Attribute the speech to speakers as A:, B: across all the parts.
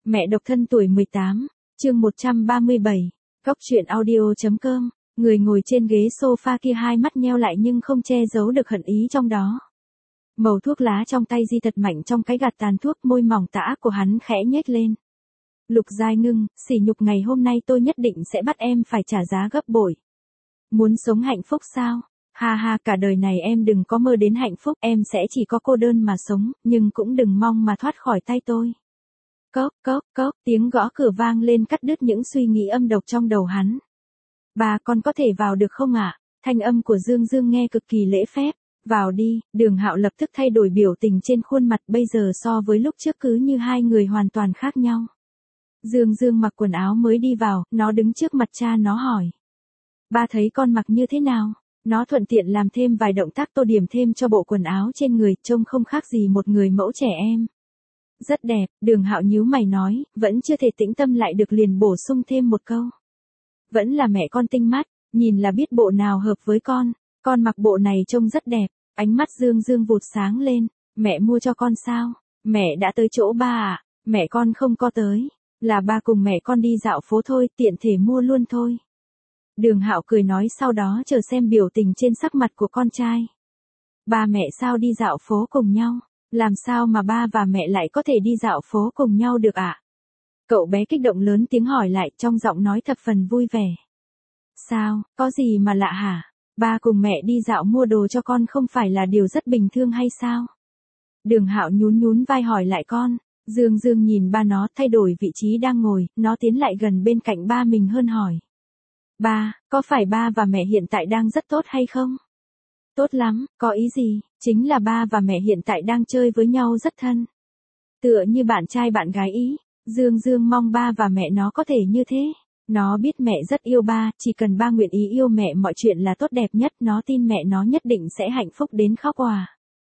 A: Mẹ độc thân tuổi 18, chương 137, Cóc truyện audio.com, người ngồi trên ghế sofa kia hai mắt nheo lại nhưng không che giấu được hận ý trong đó. Màu thuốc lá trong tay di thật mạnh trong cái gạt tàn thuốc, môi mỏng tà ác của hắn khẽ nhếch lên. Lục Giai Ngưng, sỉ nhục ngày hôm nay tôi nhất định sẽ bắt em phải trả giá gấp bội. Muốn sống hạnh phúc sao? Ha ha, cả đời này em đừng có mơ đến hạnh phúc, em sẽ chỉ có cô đơn mà sống, nhưng cũng đừng mong mà thoát khỏi tay tôi. Cốc, cốc, cốc, tiếng gõ cửa vang lên cắt đứt những suy nghĩ âm độc trong đầu hắn. Bà con có thể vào được không ạ? Thanh âm của Dương Dương nghe cực kỳ lễ phép. Vào đi, Đường Hạo lập tức thay đổi biểu tình trên khuôn mặt, bây giờ so với lúc trước cứ như hai người hoàn toàn khác nhau. Dương Dương mặc quần áo mới đi vào, nó đứng trước mặt cha nó hỏi. Ba thấy con mặc như thế nào? Nó thuận tiện làm thêm vài động tác tô điểm thêm cho bộ quần áo trên người, trông không khác gì một người mẫu trẻ em. Rất đẹp, Đường Hạo nhíu mày nói, vẫn chưa thể tĩnh tâm lại được liền bổ sung thêm một câu. Vẫn là mẹ con tinh mắt, nhìn là biết bộ nào hợp với con mặc bộ này trông rất đẹp. Ánh mắt Dương Dương vụt sáng lên, mẹ mua cho con sao? Mẹ đã tới chỗ ba à? Mẹ con không có tới, là ba cùng mẹ con đi dạo phố thôi, tiện thể mua luôn thôi. Đường Hạo cười nói, sau đó chờ xem biểu tình trên sắc mặt của con trai. Ba mẹ sao đi dạo phố cùng nhau? Làm sao mà ba và mẹ lại có thể đi dạo phố cùng nhau được ạ? Cậu bé kích động lớn tiếng hỏi lại, trong giọng nói thập phần vui vẻ. Sao, có gì mà lạ hả? Ba cùng mẹ đi dạo mua đồ cho con không phải là điều rất bình thường hay sao? Đường Hạo nhún nhún vai hỏi lại con. Dương Dương nhìn ba nó thay đổi vị trí đang ngồi, nó tiến lại gần bên cạnh ba mình hơn hỏi. Ba, có phải ba và mẹ hiện tại đang rất tốt hay không? Tốt lắm, có ý gì? Chính là ba và mẹ hiện tại đang chơi với nhau rất thân. Tựa như bạn trai bạn gái ý. Dương Dương mong ba và mẹ nó có thể như thế. Nó biết mẹ rất yêu ba, chỉ cần ba nguyện ý yêu mẹ mọi chuyện là tốt đẹp nhất, nó tin mẹ nó nhất định sẽ hạnh phúc đến khóc òa.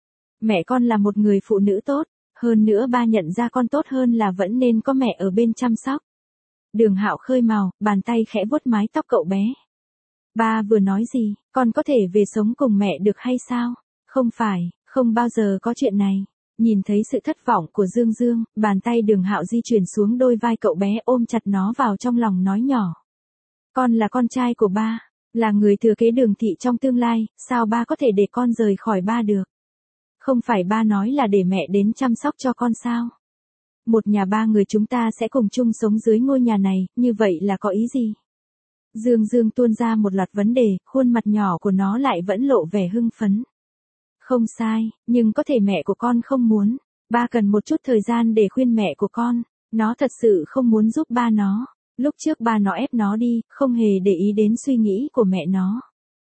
A: Mẹ con là một người phụ nữ tốt, hơn nữa ba nhận ra con tốt hơn là vẫn nên có mẹ ở bên chăm sóc. Đường Hạo khơi mào, bàn tay khẽ vuốt mái tóc cậu bé. Ba vừa nói gì, con có thể về sống cùng mẹ được hay sao? Không phải, không bao giờ có chuyện này. Nhìn thấy sự thất vọng của Dương Dương, bàn tay Đường Hạo di chuyển xuống đôi vai cậu bé, ôm chặt nó vào trong lòng nói nhỏ. Con là con trai của ba, là người thừa kế Đường thị trong tương lai, sao ba có thể để con rời khỏi ba được? Không phải ba nói là để mẹ đến chăm sóc cho con sao? Một nhà ba người chúng ta sẽ cùng chung sống dưới ngôi nhà này, như vậy là có ý gì? Dương Dương tuôn ra một loạt vấn đề, khuôn mặt nhỏ của nó lại vẫn lộ vẻ hưng phấn. Không sai, nhưng có thể mẹ của con không muốn. Ba cần một chút thời gian để khuyên mẹ của con. Nó thật sự không muốn giúp ba nó. Lúc trước ba nó ép nó đi, không hề để ý đến suy nghĩ của mẹ nó.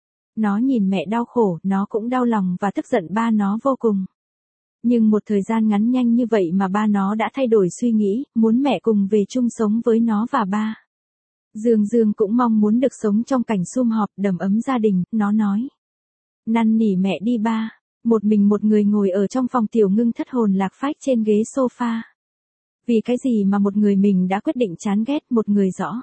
A: Nó nhìn mẹ đau khổ, nó cũng đau lòng và tức giận ba nó vô cùng. Nhưng một thời gian ngắn nhanh như vậy mà ba nó đã thay đổi suy nghĩ, muốn mẹ cùng về chung sống với nó và ba. Dương Dương cũng mong muốn được sống trong cảnh sum họp đầm ấm gia đình, nó nói. Năn nỉ mẹ đi ba. Một mình một người ngồi ở trong phòng, Tiểu Ngưng thất hồn lạc phách trên ghế sofa. Vì cái gì mà một người mình đã quyết định chán ghét một người rõ.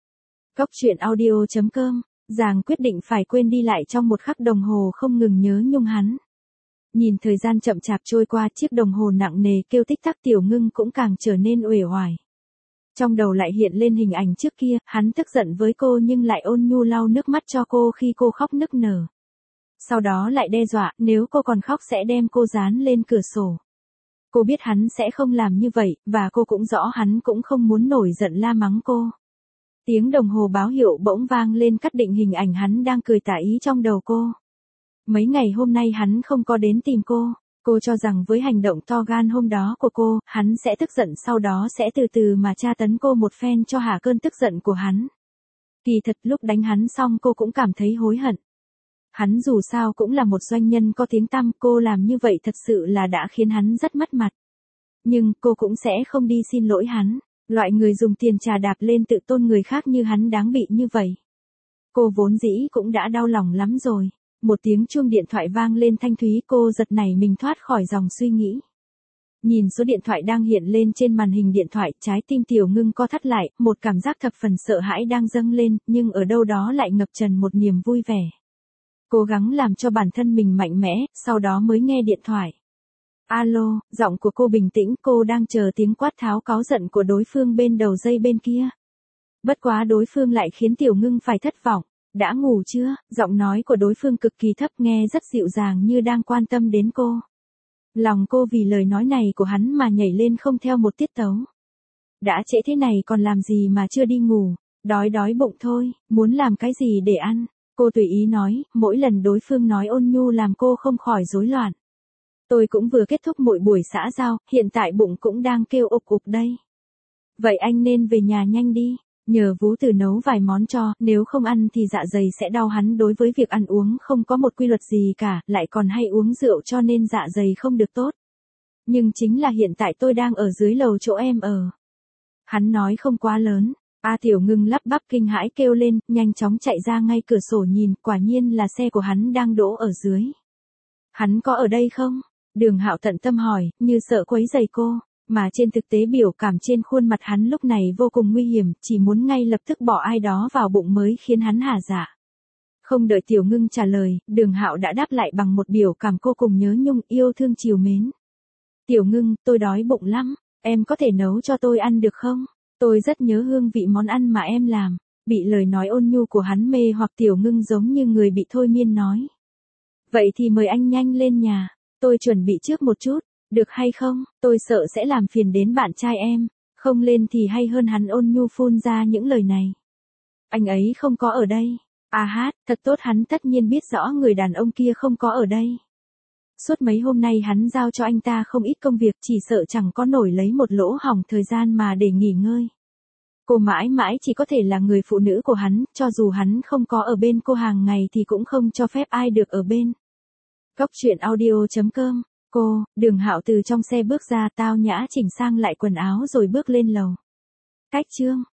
A: Cóc truyện audio.com, Giàng quyết định phải quên đi lại trong một khắc đồng hồ không ngừng nhớ nhung hắn. Nhìn thời gian chậm chạp trôi qua, chiếc đồng hồ nặng nề kêu tích tắc, Tiểu Ngưng cũng càng trở nên uể oải. Trong đầu lại hiện lên hình ảnh trước kia, hắn tức giận với cô nhưng lại ôn nhu lau nước mắt cho cô khi cô khóc nức nở. Sau đó lại đe dọa, nếu cô còn khóc sẽ đem cô dán lên cửa sổ. Cô biết hắn sẽ không làm như vậy, và cô cũng rõ hắn cũng không muốn nổi giận la mắng cô. Tiếng đồng hồ báo hiệu bỗng vang lên cắt định hình ảnh hắn đang cười tà ý trong đầu cô. Mấy ngày hôm nay hắn không có đến tìm cô. Cô cho rằng với hành động to gan hôm đó của cô, hắn sẽ tức giận, sau đó sẽ từ từ mà tra tấn cô một phen cho hả cơn tức giận của hắn. Kỳ thật lúc đánh hắn xong cô cũng cảm thấy hối hận. Hắn dù sao cũng là một doanh nhân có tiếng tăm, cô làm như vậy thật sự là đã khiến hắn rất mất mặt. Nhưng cô cũng sẽ không đi xin lỗi hắn. Loại người dùng tiền trà đạp lên tự tôn người khác như hắn đáng bị như vậy. Cô vốn dĩ cũng đã đau lòng lắm rồi. Một tiếng chuông điện thoại vang lên thanh thúy, cô giật nảy mình thoát khỏi dòng suy nghĩ. Nhìn số điện thoại đang hiện lên trên màn hình điện thoại, trái tim Tiểu Ngưng co thắt lại, một cảm giác thập phần sợ hãi đang dâng lên, nhưng ở đâu đó lại ngập tràn một niềm vui vẻ. Cố gắng làm cho bản thân mình mạnh mẽ, sau đó mới nghe điện thoại. Alo, giọng của cô bình tĩnh, cô đang chờ tiếng quát tháo cáu giận của đối phương bên đầu dây bên kia. Bất quá đối phương lại khiến Tiểu Ngưng phải thất vọng. Đã ngủ chưa? Giọng nói của đối phương cực kỳ thấp, nghe rất dịu dàng như đang quan tâm đến cô. Lòng cô vì lời nói này của hắn mà nhảy lên không theo một tiết tấu. Đã trễ thế này còn làm gì mà chưa đi ngủ, đói bụng thôi, muốn làm cái gì để ăn. Cô tùy ý nói, mỗi lần đối phương nói ôn nhu làm cô không khỏi rối loạn. Tôi cũng vừa kết thúc mỗi buổi xã giao, hiện tại bụng cũng đang kêu ục ục đây. Vậy anh nên về nhà nhanh đi, nhờ Vú Tử nấu vài món cho, nếu không ăn thì dạ dày sẽ đau. Hắn đối với việc ăn uống không có một quy luật gì cả, lại còn hay uống rượu cho nên dạ dày không được tốt. Nhưng chính là hiện tại tôi đang ở dưới lầu chỗ em ở. Hắn nói không quá lớn. Tiểu Ngưng lắp bắp kinh hãi kêu lên, nhanh chóng chạy ra ngay cửa sổ nhìn, quả nhiên là xe của hắn đang đỗ ở dưới. Hắn có ở đây không? Đường Hạo tận tâm hỏi, như sợ quấy rầy cô, mà trên thực tế biểu cảm trên khuôn mặt hắn lúc này vô cùng nguy hiểm, chỉ muốn ngay lập tức bỏ ai đó vào bụng mới khiến hắn hả dạ. Không đợi Tiểu Ngưng trả lời, Đường Hạo đã đáp lại bằng một biểu cảm cô cùng nhớ nhung, yêu thương trìu mến. Tiểu Ngưng, tôi đói bụng lắm, em có thể nấu cho tôi ăn được không? Tôi rất nhớ hương vị món ăn mà em làm. Bị lời nói ôn nhu của hắn mê hoặc, Tiểu Ngưng giống như người bị thôi miên nói. Vậy thì mời anh nhanh lên nhà, tôi chuẩn bị trước một chút, được hay không? Tôi sợ sẽ làm phiền đến bạn trai em, không lên thì hay hơn. Hắn ôn nhu phun ra những lời này. Anh ấy không có ở đây. Thật tốt, hắn tất nhiên biết rõ người đàn ông kia không có ở đây. Suốt mấy hôm nay hắn giao cho anh ta không ít công việc, chỉ sợ chẳng có nổi lấy một lỗ hổng thời gian mà để nghỉ ngơi. Cô mãi mãi chỉ có thể là người phụ nữ của hắn, cho dù hắn không có ở bên cô hàng ngày thì cũng không cho phép ai được ở bên. Cốc truyện audio.com. Đường Hạo từ trong xe bước ra, tao nhã chỉnh sang lại quần áo rồi bước lên lầu. Cách chương